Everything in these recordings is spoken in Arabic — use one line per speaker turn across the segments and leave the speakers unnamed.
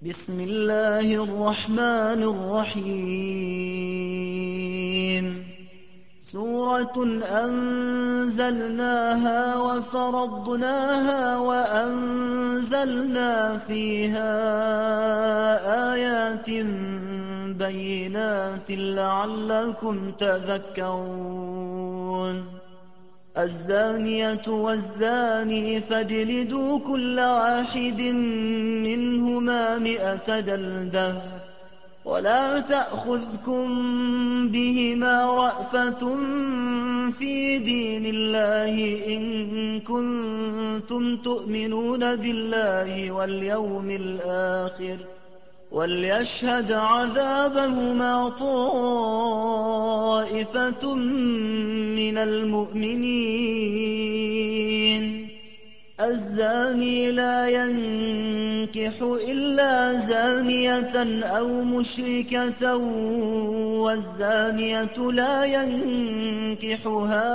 بسم الله الرحمن الرحيم سورة أنزلناها وفرضناها وأنزلنا فيها آيات بينات لعلكم تذكرون الزانية والزاني فاجلدوا كل واحد منهما 100 جلدة ولا تأخذكم بهما رأفة في دين الله إن كنتم تؤمنون بالله واليوم الآخر وليشهد عذابهما طائفة من المؤمنين الزاني لا ينكح إلا زانية أو مشركة والزانية لا ينكحها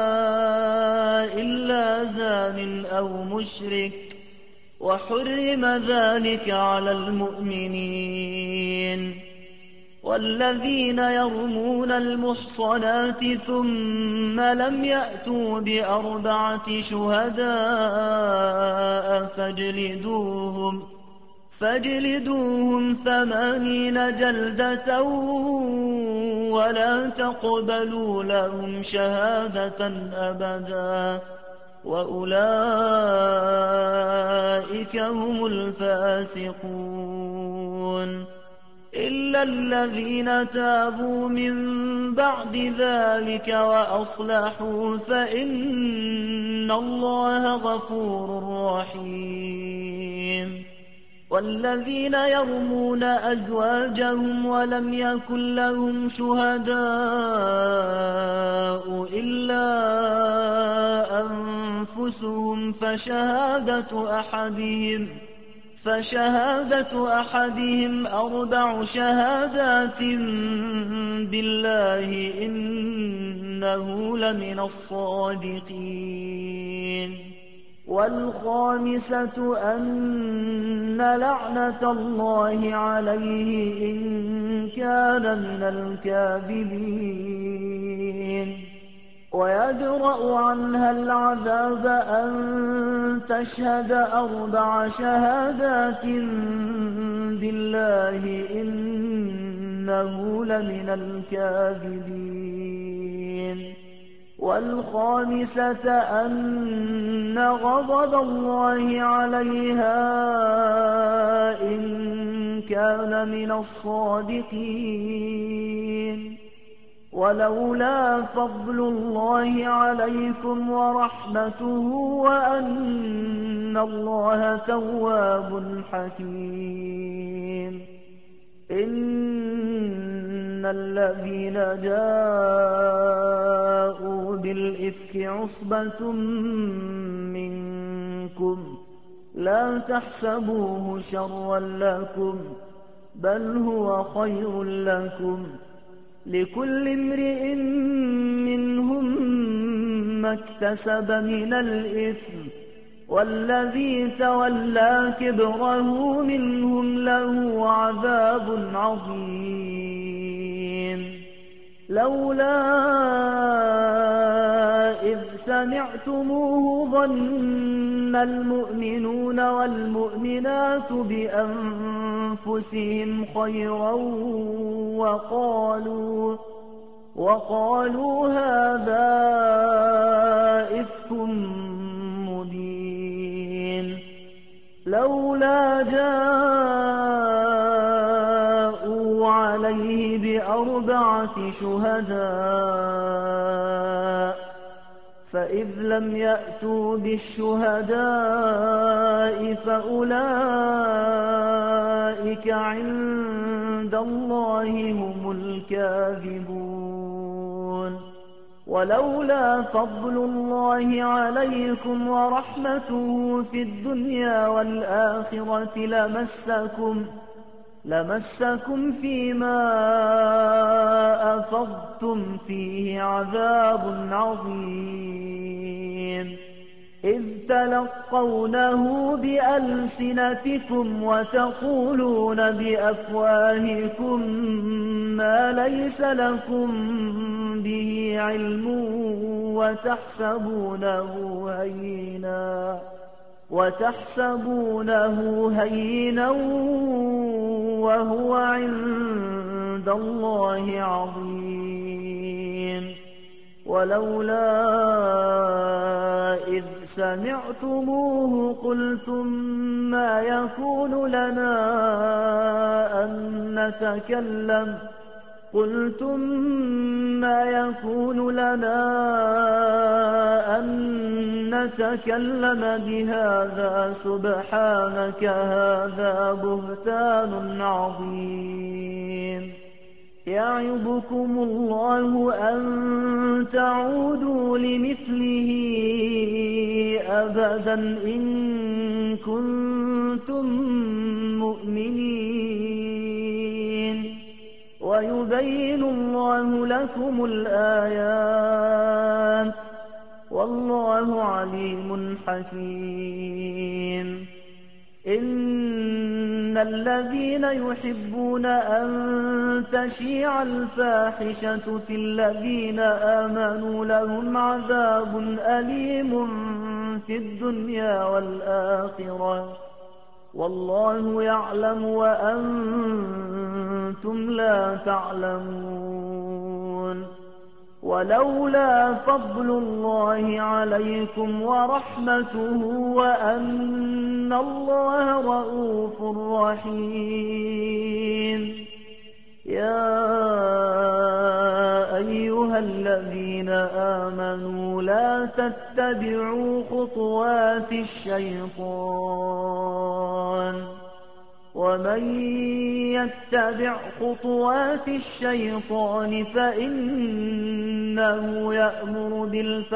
إلا زان أو مشرك وحرم ذلك على المؤمنين والذين يرمون المحصنات ثم لم يأتوا ب4 شهداء فاجلدوهم 80 جلدة ولا تقبلوا لهم شهادة أبدا وأولئك هم الفاسقون إلا الذين تابوا من بعد ذلك وأصلحوا فإن الله غفور رحيم والذين يرمون أزواجهم ولم يكن لهم شهداء إلا أنفسهم فشهادة أحدهم 4 شهادات بالله إنه لمن الصادقين والخامسة أن لعنة الله عليه إن كان من الكاذبين ويدرأ عنها العذاب أن تشهد 4 شهادات بالله إنه لمن الكاذبين والخامسة أن غضب الله عليها إن كان من الصادقين ولولا فضل الله عليكم ورحمته وأن الله تواب حكيم إن الذين جاءوا بالإفك عصبة منكم لا تحسبوه شرا لكم بل هو خير لكم لكل امرئ منهم ما اكتسب من الإثم والذي تولى كبره منهم له عذاب عظيم لولا إذ سمعتموه ظن المؤمنون والمؤمنات بأنفسهم خيرا وقالوا هذا إفك مبين لولا جاءوا عليه ب4 شهداء فإذ لم يأتوا بالشهداء فأولئك عند الله هم الكاذبون ولولا فضل الله عليكم ورحمته في الدنيا والآخرة لمسكم فيما أفضتم فيه عذاب عظيم إذ تلقونه بألسنتكم وتقولون بأفواهكم ما ليس لكم به علم وتحسبونه هينا وهو عند الله عظيم. ولولا إذ سمعتموه قلتم ما يكون لنا أن نتكلم بهذا سبحانك هذا بهتان عظيم. يعظكم الله أن تعودوا لمثله أبدا إن كنتم مؤمنين. ويبين الله لكم الآيات والله عليم حكيم. إن الذين يحبون أن تشيع الفاحشة في الذين آمنوا لهم عذاب أليم في الدنيا والآخرة والله يعلم وأنتم لا تعلمون. ولولا فضل الله عليكم ورحمته وأن الله رءوف رحيم. يا أيها الذين آمنوا لا تتبعوا خطوات الشيطان ومن يتبع خطوات الشيطان فإنه يأمر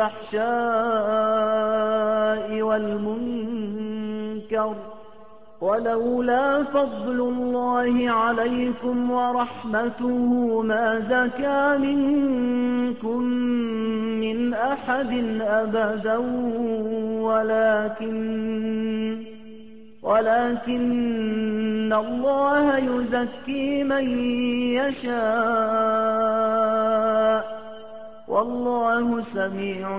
بالفحشاء والمنكر. ولولا فضل الله عليكم ورحمته ما زكى منكم من أحد أبدا ولكن الله يزكي من يشاء والله سميع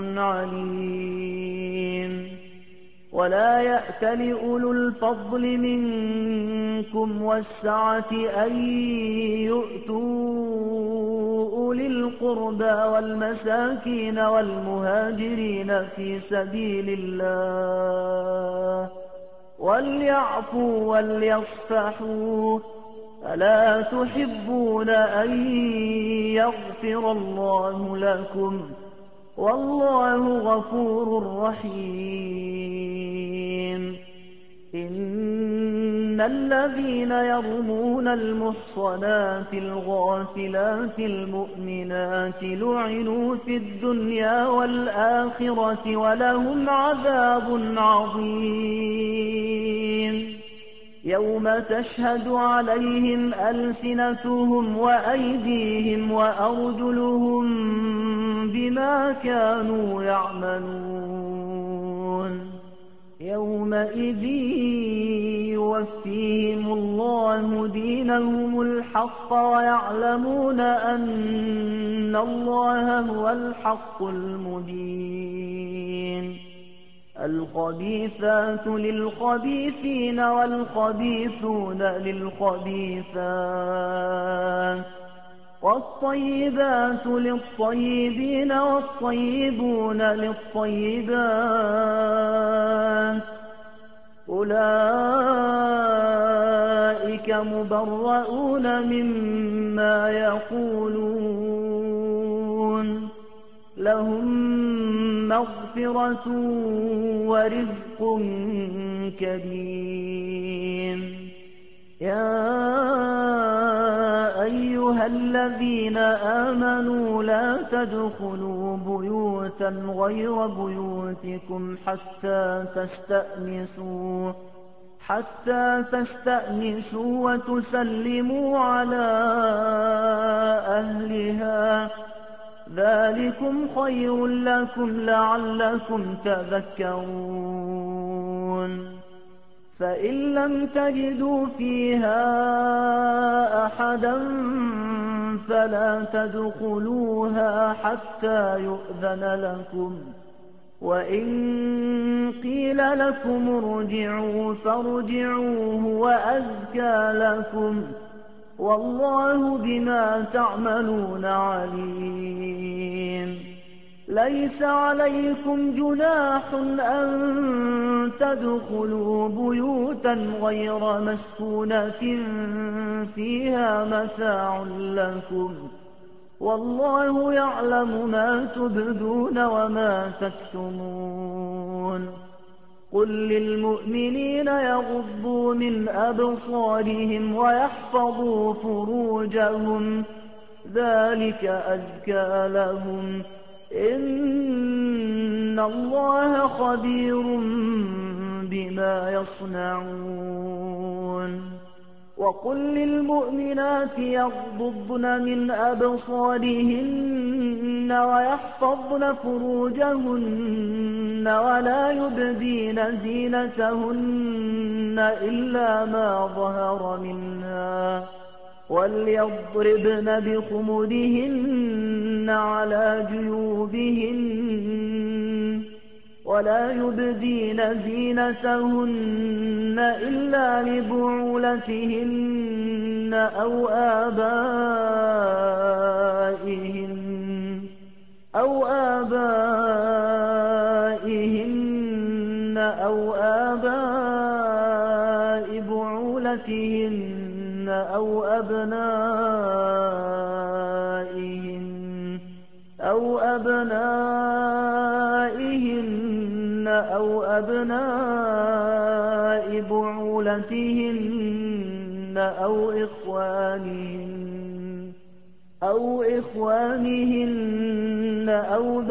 عليم. ولا يأتل أولو الفضل منكم والسعة أن يؤتوا أولي القربى والمساكين والمهاجرين في سبيل الله وليعفوا وليصفحوا ألا تحبون أن يغفر الله لكم والله غفور رحيم. إن الذين يرمون المحصنات الغافلات المؤمنات لعنوا في الدنيا والآخرة ولهم عذاب عظيم. يوم تشهد عليهم ألسنتهم وأيديهم وأرجلهم بما كانوا يعملون. يومئذ يوفيهم الله دينهم الحق ويعلمون أن الله هو الحق المبين. الخبيثات للخبيثين والخبيثون للخبيثات والطيبات للطيبين والطيبون للطيبات أولئك مبرؤون مما يقولون لهم مغفرة ورزق كريم. يا أيها الذين آمنوا لا تدخلوا بيوتا غير بيوتكم حتى تستأنسوا وتسلموا على أهلها ذلكم خير لكم لعلكم تذكرون فإن لم تجدوا فيها أحدا فلا تدخلوها حتى يؤذن لكم وإن قيل لكم ارجعوا فارجعوا هو أزكى لكم والله بما تعملون عليم ليس عليكم جناح أن تدخلوا بيوتا غير مسكونة فيها متاع لكم والله يعلم ما تبدون وما تكتمون قل للمؤمنين يغضوا من أبصارهم ويحفظوا فروجهم ذلك أزكى لهم إن الله خبير بما يصنعون وقل للمؤمنات يغضضن من أبصارهن ويحفظن فروجهن ولا يبدين زينتهن إلا ما ظهر منها وليضربن بخمرهن على جيوبهن ولا يبدين زينتهن إلا لبعولتهن أو آبائهن أو آباء بعولتهن أو أبنائهن أو أبناء بعولتهن أو إخوانهن أو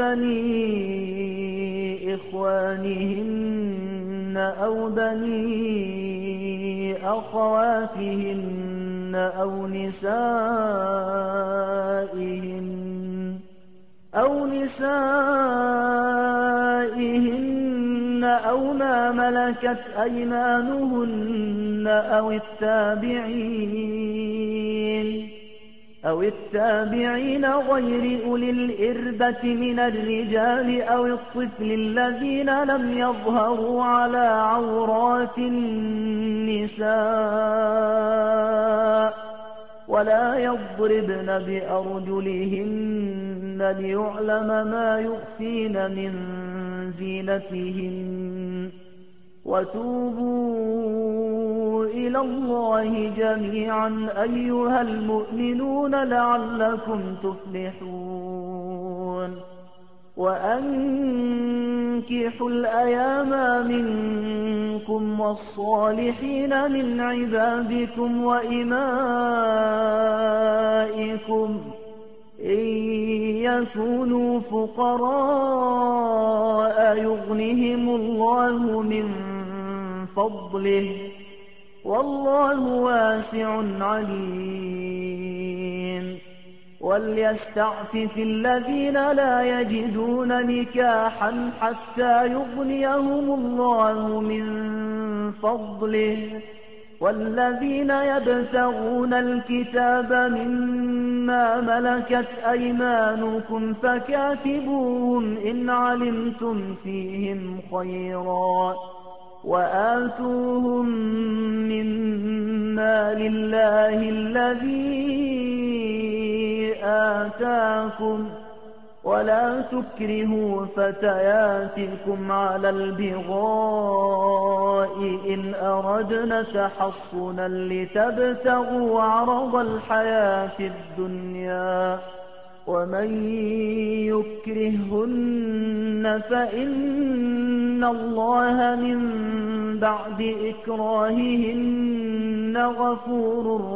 بني إخوانهن أو بني أخواتهن أو نسائهن أو ما ملكت أيمانهن أو التابعين غير أولي الإربة من الرجال أو الطفل الذين لم يظهروا على عورات النساء ولا يضربن بأرجلهن ليعلم ما يخفين من زينتهن وتوبوا إلى الله جميعا أيها المؤمنون لعلكم تفلحون وأنكحوا الأيام منكم والصالحين من عبادكم وإمائكم إن يكونوا فقراء يغنهم الله من فضله والله واسع عليم وليستعفف الذين لا يجدون نكاحا حتى يغنيهم الله من فضله والذين يبتغون الكتاب مما ملكت أيمانكم فكاتبوهم إن علمتم فيهم خيرا وآتوهم مما لله الذي آتاكم ولا تكرهوا فتياتكم على البغاء إن أردنا تحصنا لتبتغوا عرض الحياة الدنيا ومن يكرهن فإن الله من بعد إكراههن غفور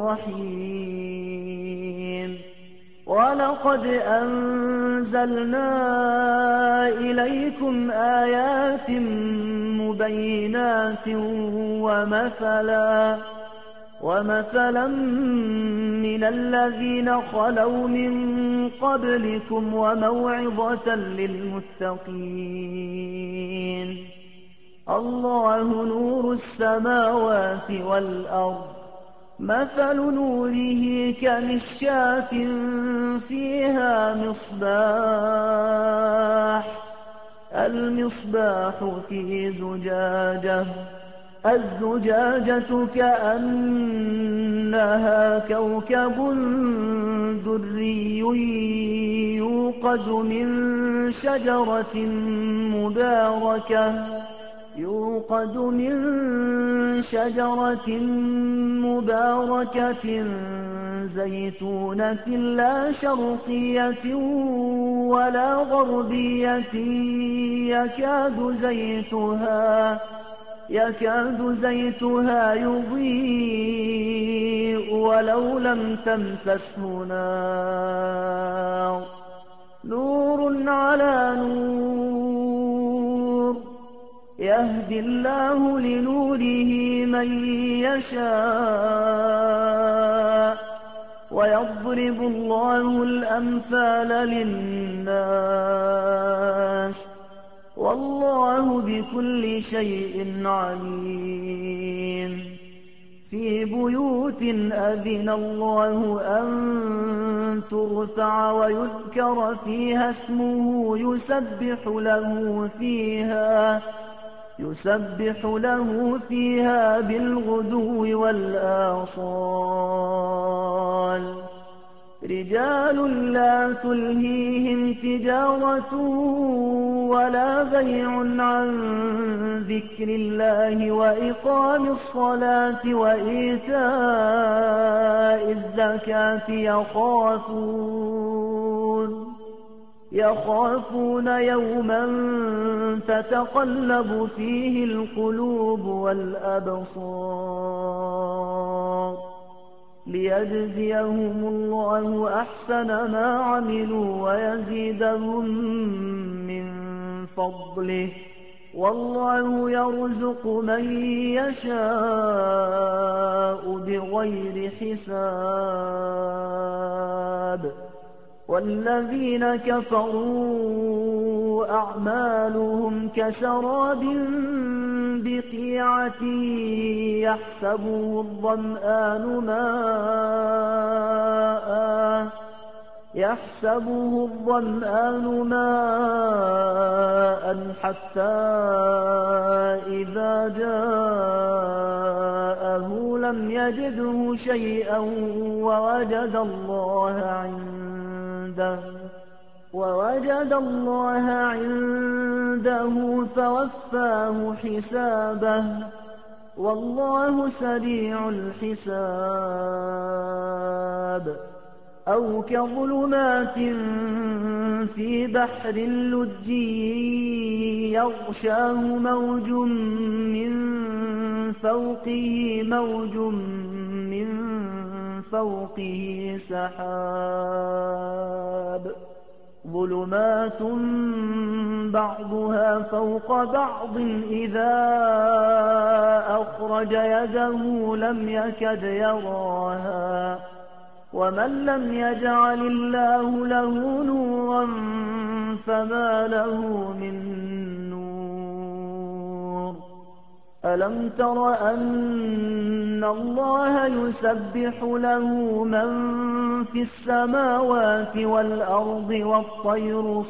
رحيم ولقد أنزلنا إليكم آيات مبينات ومثلا من الذين خلوا من قبلكم وموعظة للمتقين. الله نور السماوات والأرض، مثل نوره كمشكاة فيها مصباح، المصباح في زجاجة، الزجاجة كأنها كوكب دري يوقد من شجرة مباركة زيتونة لا شرقية ولا غربية يكاد زيتها يضيء ولو لم تمسسه نار، نور على نور، يهدي الله لنوره من يشاء، ويضرب الله الأمثال للناس، والله بكل شيء عليم. في بيوت أذن الله أن ترفع ويذكر فيها اسمه يسبح له فيها بالغدو والآصال، رجال لا تلهيهم تجارة ولا بيع عن ذكر الله وإقام الصلاة وإيتاء الزكاة يخافون يوما تتقلب فيه القلوب والأبصار، ليجزيهم الله أحسن ما عملوا ويزيدهم من فضله، والله يرزق من يشاء بغير حساب. والذين كفروا أعمالهم كسراب بقيعة يحسبه الظمآن ماء حتى إذا جاءه لم يجده شيئا ووجد الله عنده فوفاه حسابه، والله سريع الحساب. أو كظلمات في بحر لجي يغشاه موج من فوقه سحاب، ظلمات بعضها فوق بعض إذا أخرج يده لم يكد يراها، ومن لم يجعل الله له نورا فما له من نور. ألم تر أن الله يسبح له من في السماوات والأرض والطير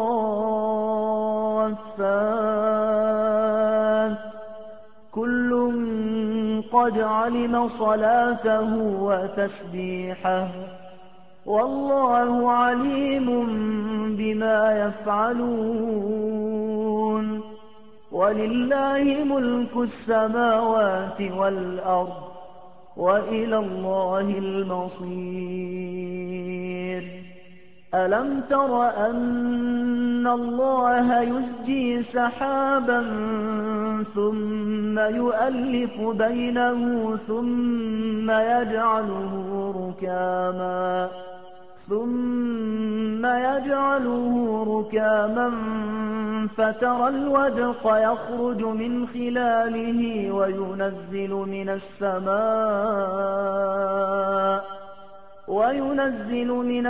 صافات، كل قد علم صلاته وتسبيحه، والله عليم بما يفعلون. ولله ملك السماوات والأرض وإلى الله المصير. ألم تر أن الله يزجي سحابا ثم يؤلف بينه ثم يجعله ركاما ثم يجعله ركاما فترى الودق يخرج من خلاله وينزل من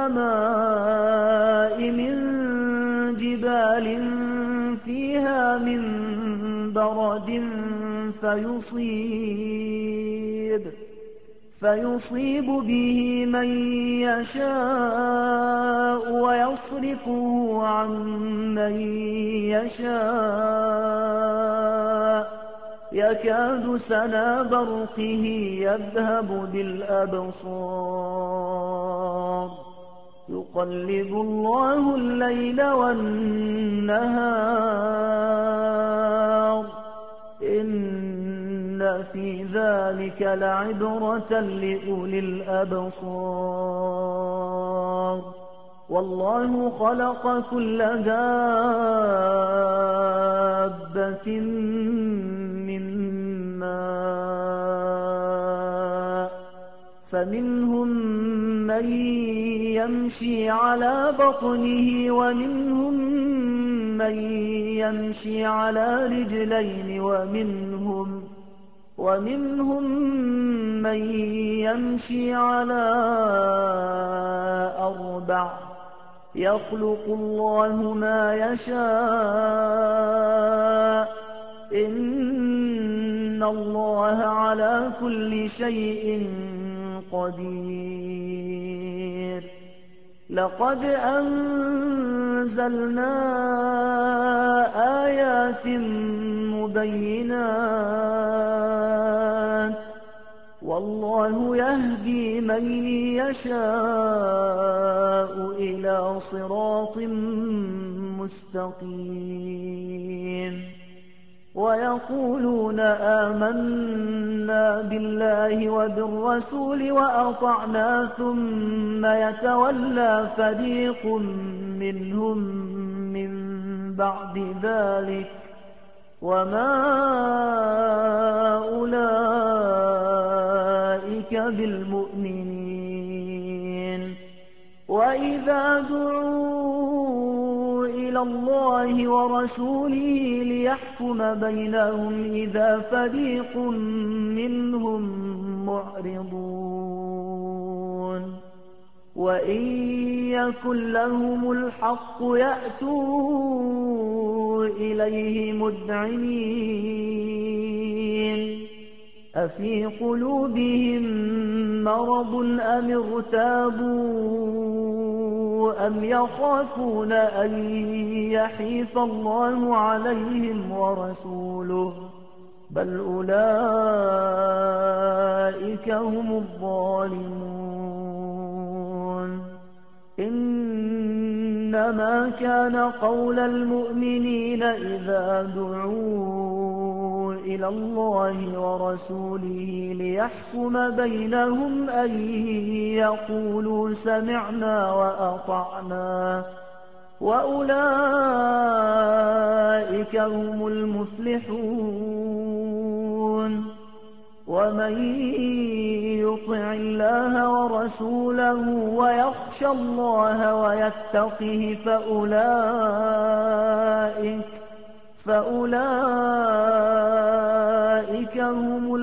السماء من جبال فيها من برد فيصيب به من يشاء ويصرفه عن من يشاء يكاد سنا برقه يذهب بالأبصار يقلب الله الليل والنهار إن في ذلك لعبرة لأولي الأبصار والله خلق كل دابة من ماء فمنهم من يمشي على بطنه ومنهم من يمشي على رجلين ومنهم من يمشي على أربع يخلق الله ما يشاء إن الله على كل شيء قدير لقد أنزلنا آيات مبينات والله يهدي من يشاء إلى صراط مستقيم ويقولون آمنا بالله وبالرسول وأطعنا ثم يتولى فريق منهم من بعد ذلك وما أولئك بالمؤمنين وإذا دعوا إلى الله ورسوله ليحكم بينهم إذا فريق منهم معرضون وإن يكن لهم الحق يأتوا إليه مذعنين أفي قلوبهم مرض أم ارتابوا أم يخافون أن يحيف الله عليهم ورسوله بل أولئك هم الظالمون إنما كان قول المؤمنين إذا دعوا إلى الله ورسوله ليحكم بينهم أن يقولوا سمعنا وأطعنا وأولئك هم المفلحون ومن يطع الله ورسوله ويخشى الله ويتقه فأولئك هم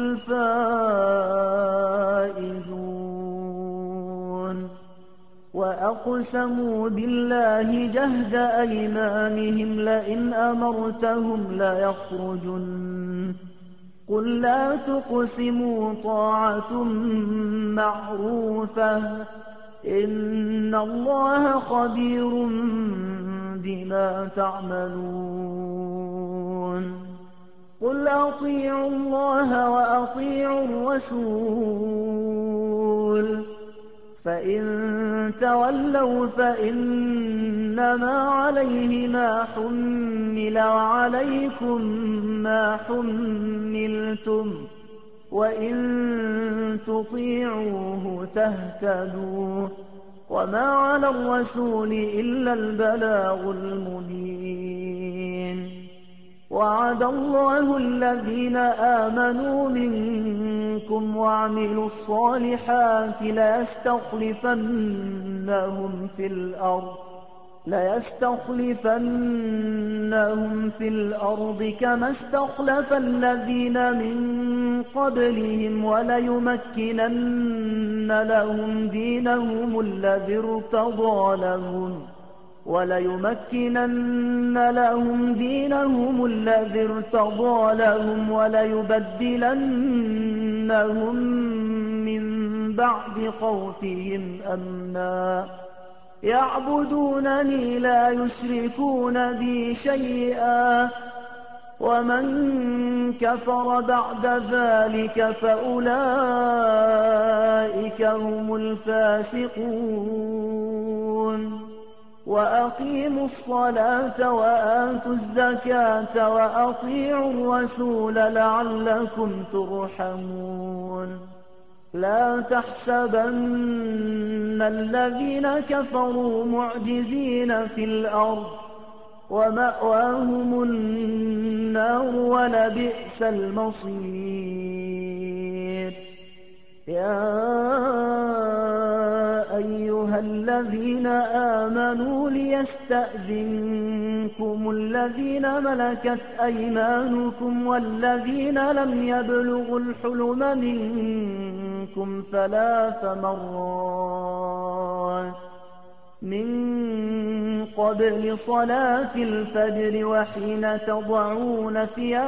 الفائزون وأقسموا بالله جهد أيمانهم لئن أمرتهم ليخرجن قل لا تقسموا طاعة معروفة إن الله خبير بما تعملون قل أطيعوا الله وأطيعوا الرسول فإن تولوا فإنما عليه ما حمل وعليكم ما حملتم وإن تطيعوه تهتدوا وما على الرسول إلا البلاغ المبين وعد الله الذين آمنوا منكم وعملوا الصالحات ليستخلفنهم في الأرض كما استخلف الذين من قبلهم وليمكنن لهم دينهم الذي ارتضى لهم وليبدلنهم من بعد خوفهم أمنا يعبدونني لا يشركون بي شيئا ومن كفر بعد ذلك فأولئك هم الفاسقون وأقيموا الصلاة وآتوا الزكاة وأطيعوا الرسول لعلكم ترحمون لا تحسبن الذين كفروا معجزين في الأرض ومأواهم النار ولبئس المصير يا أيها الذين آمنوا ليستأذنكم الذين ملكت أيمانكم والذين لم يبلغوا الحلم منكم 3 مرات من قبل صلاة الفجر وحين تضعون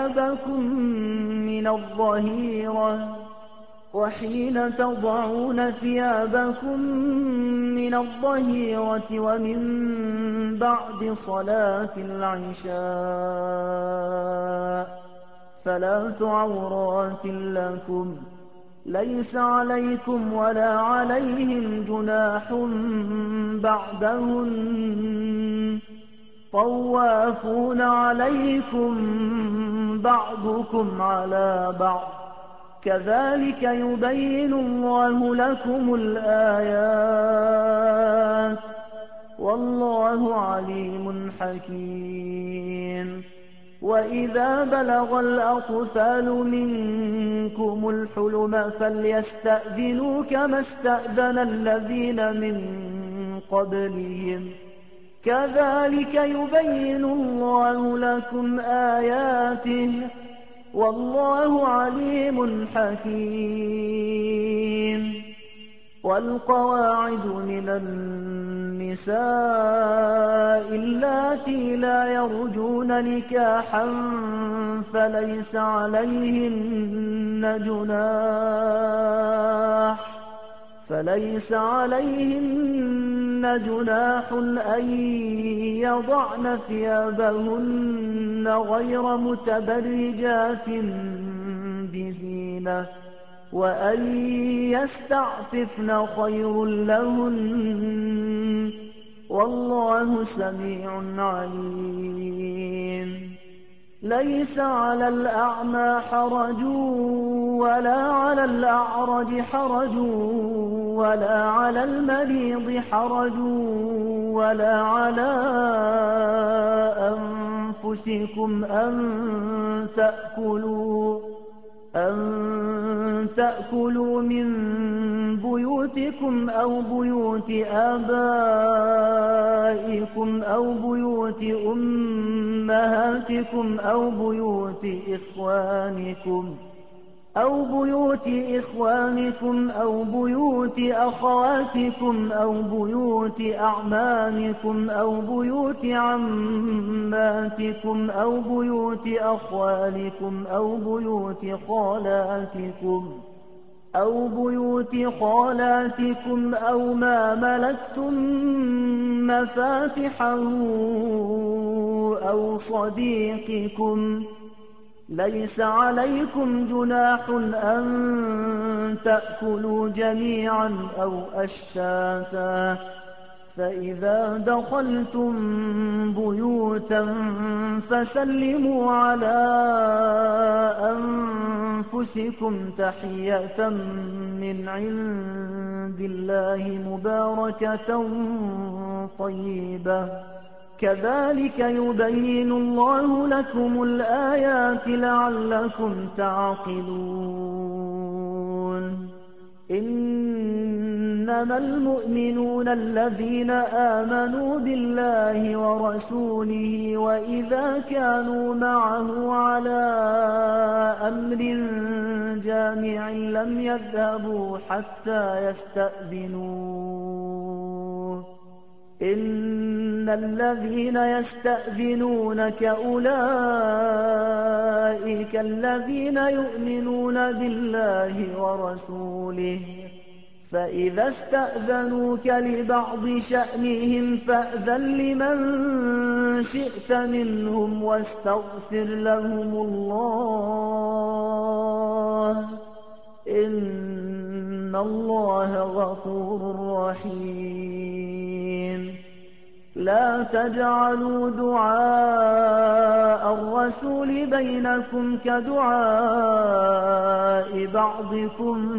ثيابكم من الظهيرة ومن بعد صلاة العشاء 3 عورات لكم ليس عليكم ولا عليهم جناح بعدهن طوافون عليكم بعضكم على بعض كذلك يبين الله لكم الآيات والله عليم حكيم وإذا بلغ الأطفال منكم الحلم فليستأذنوا كما استأذن الذين من قبلهم كذلك يبين الله لكم آياته والله عليم حكيم والقواعد من النساء اللاتي لا يرجون نكاحا فليس عليهن جناح أن يضعن ثيابهن غير متبرجات بزينة وأن يستعففن خير لهن والله سميع عليم ليس على الأعمى حرج ولا على الأعرج حرج ولا على المريض حرج ولا على أنفسكم أن تأكلوا من بيوتكم أو بيوت آبائكم أو بيوت أمهاتكم أو بيوت إخوانكم أو بيوت أخواتكم أو بيوت أعمامكم أو بيوت عماتكم أو بيوت أخوالكم أو بيوت خالاتكم أو ما ملكتم مفاتحه أو صديقكم ليس عليكم جناح أن تأكلوا جميعا أو أشتاتا فإذا دخلتم بيوتا فسلموا على أنفسكم تحية من عند الله مباركة طيبة كذلك يبين الله لكم الآيات لعلكم تعقلون إنما المؤمنون الذين آمنوا بالله ورسوله وإذا كانوا معه على أمر جامع لم يذهبوا حتى يستأذنوه إن الذين يستأذنونك أولئك الذين يؤمنون بالله ورسوله فإذا استأذنوك لبعض شأنهم فأذن لمن شئت منهم واستغفر لهم الله إن الله غفور رحيم لا تجعلوا دعاء الرسول بينكم كدعاء بعضكم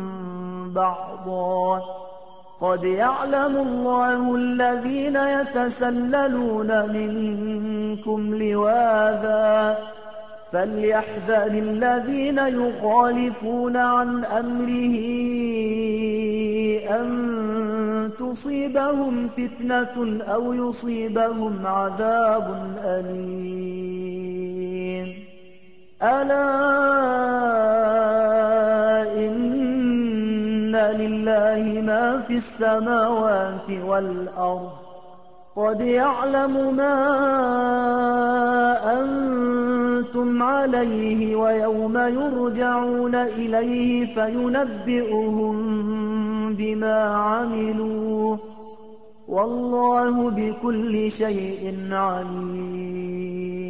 بعضا قد يعلم الله الذين يتسللون منكم لواذا فليحذر الذين يخالفون عن أمره أن تصيبهم فتنة أو يصيبهم عذاب أليم ألا إن لله ما في السماوات والأرض قد يعلم ما أنتم عليه ويوم يرجعون إليه فينبئهم بما عملوا والله بكل شيء عليم